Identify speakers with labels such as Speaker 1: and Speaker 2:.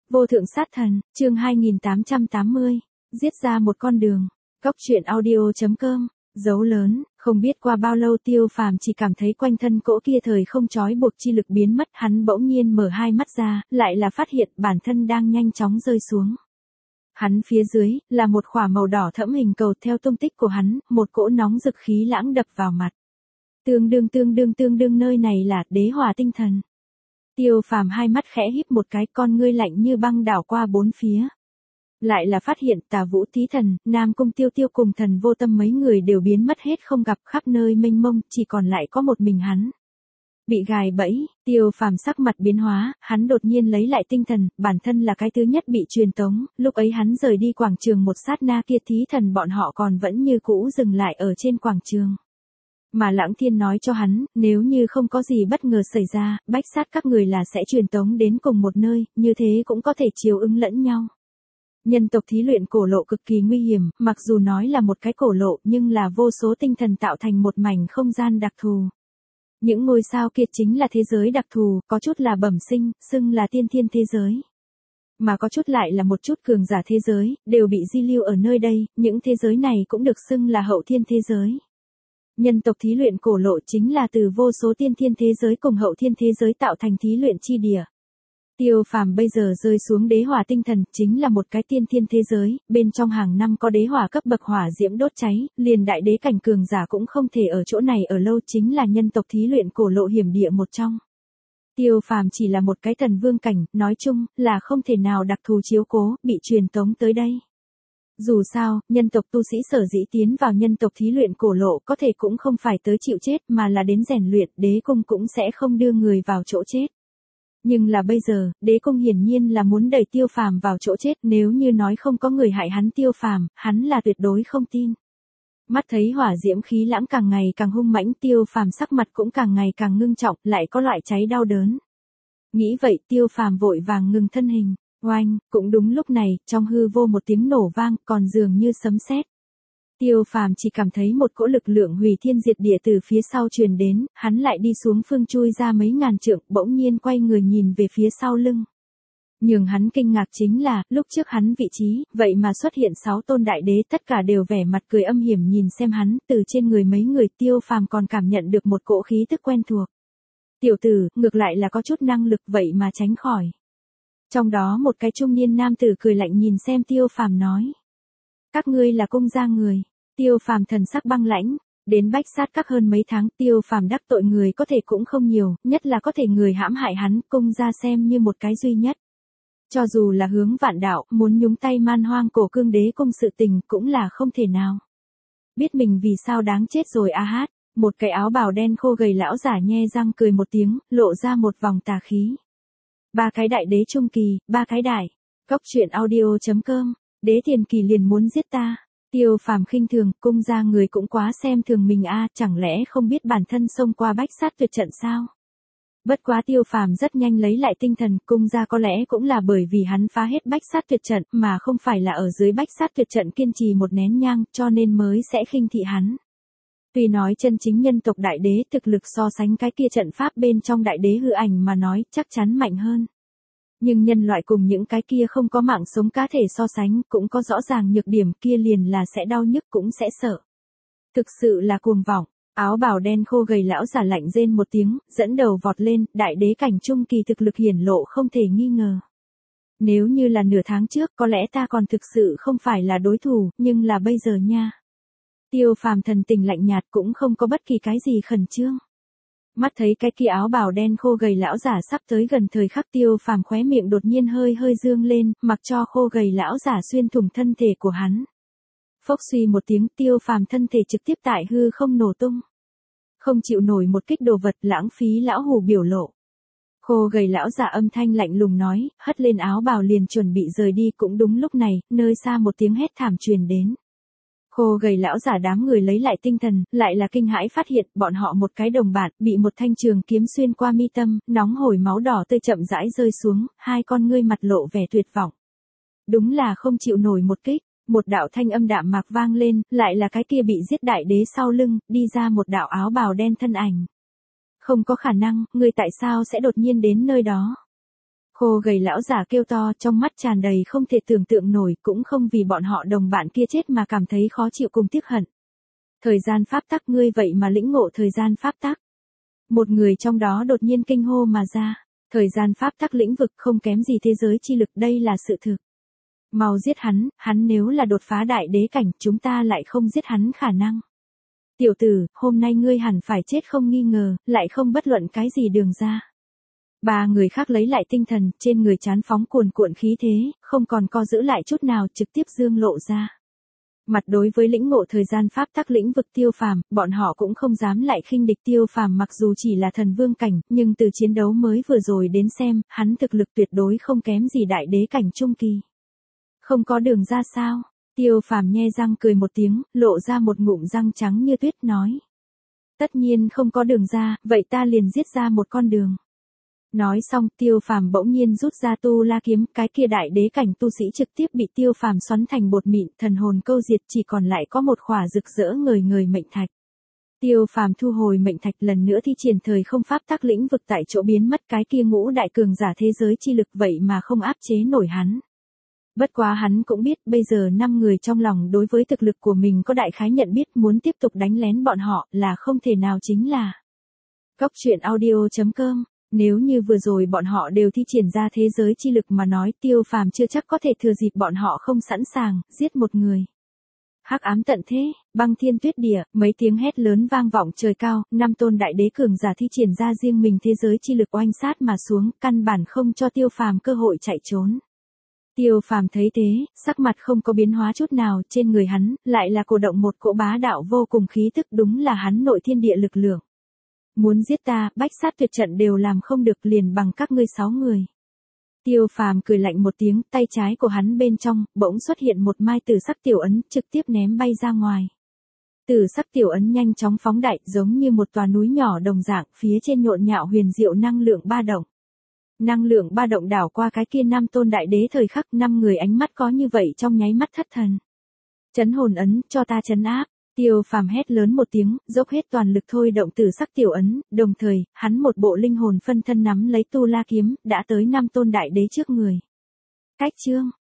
Speaker 1: Vô thượng sát thần, chương 2880, giết ra một con đường. Cóc truyện audio.com, dấu lớn, không biết qua bao lâu Tiêu Phàm chỉ cảm thấy quanh thân cỗ kia thời không trói buộc chi lực biến mất, hắn bỗng nhiên mở hai mắt ra, lại là phát hiện bản thân đang nhanh chóng rơi xuống. Hắn phía dưới, là một khỏa màu đỏ thẫm hình cầu theo tung tích của hắn, một cỗ nóng rực khí lãng đập vào mặt. Tương đương nơi này là đế hỏa tinh thần. Tiêu Phàm hai mắt khẽ híp một cái, con ngươi lạnh như băng đảo qua bốn phía. Lại là phát hiện Tà Vũ Thí Thần, Nam Cung Tiêu Tiêu cùng Thần Vô Tâm mấy người đều biến mất hết không gặp, khắp nơi mênh mông, chỉ còn lại có một mình hắn. Bị gài bẫy, Tiêu Phàm sắc mặt biến hóa, hắn đột nhiên lấy lại tinh thần, bản thân là cái thứ nhất bị truyền tống, lúc ấy hắn rời đi quảng trường một sát na kia Thí Thần bọn họ còn vẫn như cũ dừng lại ở trên quảng trường. Mà Lãng Thiên nói cho hắn, nếu như không có gì bất ngờ xảy ra, bách sát các người là sẽ truyền tống đến cùng một nơi, như thế cũng có thể chiếu ứng lẫn nhau. Nhân tộc thí luyện cổ lộ cực kỳ nguy hiểm, mặc dù nói là một cái cổ lộ nhưng là vô số tinh thần tạo thành một mảnh không gian đặc thù. Những ngôi sao kia chính là thế giới đặc thù, có chút là bẩm sinh, xưng là tiên thiên thế giới. Mà có chút lại là một chút cường giả thế giới, đều bị di lưu ở nơi đây, những thế giới này cũng được xưng là hậu thiên thế giới. Nhân tộc thí luyện cổ lộ chính là từ vô số tiên thiên thế giới cùng hậu thiên thế giới tạo thành thí luyện chi địa. Tiêu Phàm bây giờ rơi xuống đế hỏa tinh thần, chính là một cái tiên thiên thế giới, bên trong hàng năm có đế hỏa cấp bậc hỏa diễm đốt cháy, liền đại đế cảnh cường giả cũng không thể ở chỗ này ở lâu, chính là nhân tộc thí luyện cổ lộ hiểm địa một trong. Tiêu Phàm chỉ là một cái thần vương cảnh, nói chung là không thể nào đặc thù chiếu cố, bị truyền tống tới đây. Dù sao, nhân tộc tu sĩ sở dĩ tiến vào nhân tộc thí luyện cổ lộ có thể cũng không phải tới chịu chết mà là đến rèn luyện, đế cung cũng sẽ không đưa người vào chỗ chết. Nhưng là bây giờ, đế cung hiển nhiên là muốn đẩy Tiêu Phàm vào chỗ chết, nếu như nói không có người hại hắn Tiêu Phàm, hắn là tuyệt đối không tin. Mắt thấy hỏa diễm khí lãng càng ngày càng hung mãnh, Tiêu Phàm sắc mặt cũng càng ngày càng ngưng trọng, lại có loại cháy đau đớn. Nghĩ vậy Tiêu Phàm vội vàng ngừng thân hình. Oanh, cũng đúng lúc này, trong hư vô một tiếng nổ vang, còn dường như sấm sét. Tiêu Phàm chỉ cảm thấy một cỗ lực lượng hủy thiên diệt địa từ phía sau truyền đến, hắn lại đi xuống phương chui ra mấy ngàn trượng, bỗng nhiên quay người nhìn về phía sau lưng. Nhưng hắn kinh ngạc chính là, lúc trước hắn vị trí, vậy mà xuất hiện 6 tôn đại đế, tất cả đều vẻ mặt cười âm hiểm nhìn xem hắn, từ trên người mấy người Tiêu Phàm còn cảm nhận được một cỗ khí tức quen thuộc. Tiểu tử, ngược lại là có chút năng lực vậy mà tránh khỏi. Trong đó một cái trung niên nam tử cười lạnh nhìn xem Tiêu Phàm nói. Các ngươi là cung gia người. Tiêu Phàm thần sắc băng lãnh, đến bách sát các hơn mấy tháng Tiêu Phàm đắc tội người có thể cũng không nhiều, nhất là có thể người hãm hại hắn, cung gia xem như một cái duy nhất. Cho dù là Hướng Vạn Đạo, muốn nhúng tay Man Hoang Cổ Cương Đế cung sự tình cũng là không thể nào. Biết mình vì sao đáng chết rồi a hát, một cái áo bào đen khô gầy lão giả nhe răng cười một tiếng, lộ ra một vòng tà khí. 3 cái đại đế trung kỳ, 3 cái đại. Cóc truyện audio.com, đế tiền kỳ liền muốn giết ta. Tiêu Phàm khinh thường, cung gia người cũng quá xem thường mình a, chẳng lẽ không biết bản thân xông qua bách sát tuyệt trận sao? Bất quá Tiêu Phàm rất nhanh lấy lại tinh thần, cung gia có lẽ cũng là bởi vì hắn phá hết bách sát tuyệt trận, mà không phải là ở dưới bách sát tuyệt trận kiên trì một nén nhang, cho nên mới sẽ khinh thị hắn. Tuy nói chân chính nhân tộc đại đế thực lực so sánh cái kia trận pháp bên trong đại đế hư ảnh mà nói chắc chắn mạnh hơn. Nhưng nhân loại cùng những cái kia không có mạng sống cá thể so sánh cũng có rõ ràng nhược điểm, kia liền là sẽ đau nhức cũng sẽ sợ. Thực sự là cuồng vọng, áo bào đen khô gầy lão giả lạnh rên một tiếng, dẫn đầu vọt lên, đại đế cảnh trung kỳ thực lực hiển lộ không thể nghi ngờ. Nếu như là nửa tháng trước có lẽ ta còn thực sự không phải là đối thủ, nhưng là bây giờ nha. Tiêu Phàm thần tình lạnh nhạt cũng không có bất kỳ cái gì khẩn trương. Mắt thấy cái kia áo bào đen khô gầy lão giả sắp tới gần thời khắc Tiêu Phàm khóe miệng đột nhiên hơi dương lên, mặc cho khô gầy lão giả xuyên thủng thân thể của hắn. Phốc suy một tiếng Tiêu Phàm thân thể trực tiếp tại hư không nổ tung. Không chịu nổi một kích đồ vật, lãng phí lão hủ biểu lộ. Khô gầy lão giả âm thanh lạnh lùng nói, hất lên áo bào liền chuẩn bị rời đi, cũng đúng lúc này, nơi xa một tiếng hét thảm truyền đến. Khô gầy lão giả đám người lấy lại tinh thần, lại là kinh hãi phát hiện bọn họ một cái đồng bạn bị một thanh trường kiếm xuyên qua mi tâm, nóng hổi máu đỏ tươi chậm rãi rơi xuống, hai con ngươi mặt lộ vẻ tuyệt vọng. Đúng là không chịu nổi một kích, một đạo thanh âm đạm mạc vang lên, lại là cái kia bị giết đại đế sau lưng, đi ra một đạo áo bào đen thân ảnh. Không có khả năng, ngươi tại sao sẽ đột nhiên đến nơi đó? Khô gầy lão giả kêu to, trong mắt tràn đầy không thể tưởng tượng nổi, cũng không vì bọn họ đồng bạn kia chết mà cảm thấy khó chịu cùng tiếc hận. Thời gian pháp tắc, ngươi vậy mà lĩnh ngộ thời gian pháp tắc. Một người trong đó đột nhiên kinh hô mà ra. Thời gian pháp tắc lĩnh vực không kém gì thế giới chi lực, đây là sự thực. Mau giết hắn nếu là đột phá đại đế cảnh, chúng ta lại không giết hắn khả năng. Tiểu tử, hôm nay ngươi hẳn phải chết không nghi ngờ, lại không bất luận cái gì đường ra. Ba người khác lấy lại tinh thần, trên người chán phóng cuồn cuộn khí thế, không còn co giữ lại chút nào, trực tiếp dương lộ ra. Mặt đối với lĩnh ngộ thời gian pháp tắc lĩnh vực Tiêu Phàm, bọn họ cũng không dám lại khinh địch. Tiêu Phàm mặc dù chỉ là thần vương cảnh, nhưng từ chiến đấu mới vừa rồi đến xem, hắn thực lực tuyệt đối không kém gì đại đế cảnh trung kỳ. Không có đường ra sao? Tiêu Phàm nhe răng cười một tiếng, lộ ra một ngụm răng trắng như tuyết nói. Tất nhiên không có đường ra, vậy ta liền giết ra một con đường. Nói xong, Tiêu Phàm bỗng nhiên rút ra tu la kiếm, cái kia đại đế cảnh tu sĩ trực tiếp bị Tiêu Phàm xoắn thành bột mịn, thần hồn câu diệt, chỉ còn lại có một khỏa rực rỡ ngời ngời mệnh thạch. Tiêu Phàm thu hồi mệnh thạch, lần nữa thi triển thời không pháp tắc lĩnh vực tại chỗ biến mất. Cái kia ngũ đại cường giả thế giới chi lực vậy mà không áp chế nổi hắn. Bất quá hắn cũng biết, bây giờ 5 người trong lòng đối với thực lực của mình có đại khái nhận biết, muốn tiếp tục đánh lén bọn họ là không thể nào. Chính là Cốc Truyện Audio.com. Nếu như vừa rồi bọn họ đều thi triển ra thế giới chi lực mà nói, Tiêu Phàm chưa chắc có thể thừa dịp bọn họ không sẵn sàng, giết một người. Hắc ám tận thế, băng thiên tuyết địa, mấy tiếng hét lớn vang vọng trời cao, 5 tôn đại đế cường giả thi triển ra riêng mình thế giới chi lực oanh sát mà xuống, căn bản không cho Tiêu Phàm cơ hội chạy trốn. Tiêu Phàm thấy thế, sắc mặt không có biến hóa chút nào, trên người hắn lại là cổ động một cỗ bá đạo vô cùng khí tức, đúng là hắn nội thiên địa lực lượng. Muốn giết ta, bách sát tuyệt trận đều làm không được, liền bằng các ngươi 6 người. Tiêu Phàm cười lạnh một tiếng, tay trái của hắn bên trong bỗng xuất hiện một mai tử sắc tiểu ấn, trực tiếp ném bay ra ngoài. Tử sắc tiểu ấn nhanh chóng phóng đại, giống như một tòa núi nhỏ đồng dạng, phía trên nhộn nhạo huyền diệu năng lượng ba động. Năng lượng ba động đảo qua cái kia 5 tôn đại đế, thời khắc 5 người ánh mắt có như vậy trong nháy mắt thất thần. Chấn hồn ấn, cho ta chấn áp. Tiêu Phàm hét lớn một tiếng, dốc hết toàn lực thôi động tử sắc tiểu ấn, đồng thời, hắn một bộ linh hồn phân thân nắm lấy tu la kiếm, đã tới 5 tôn đại đế trước người. Cách chương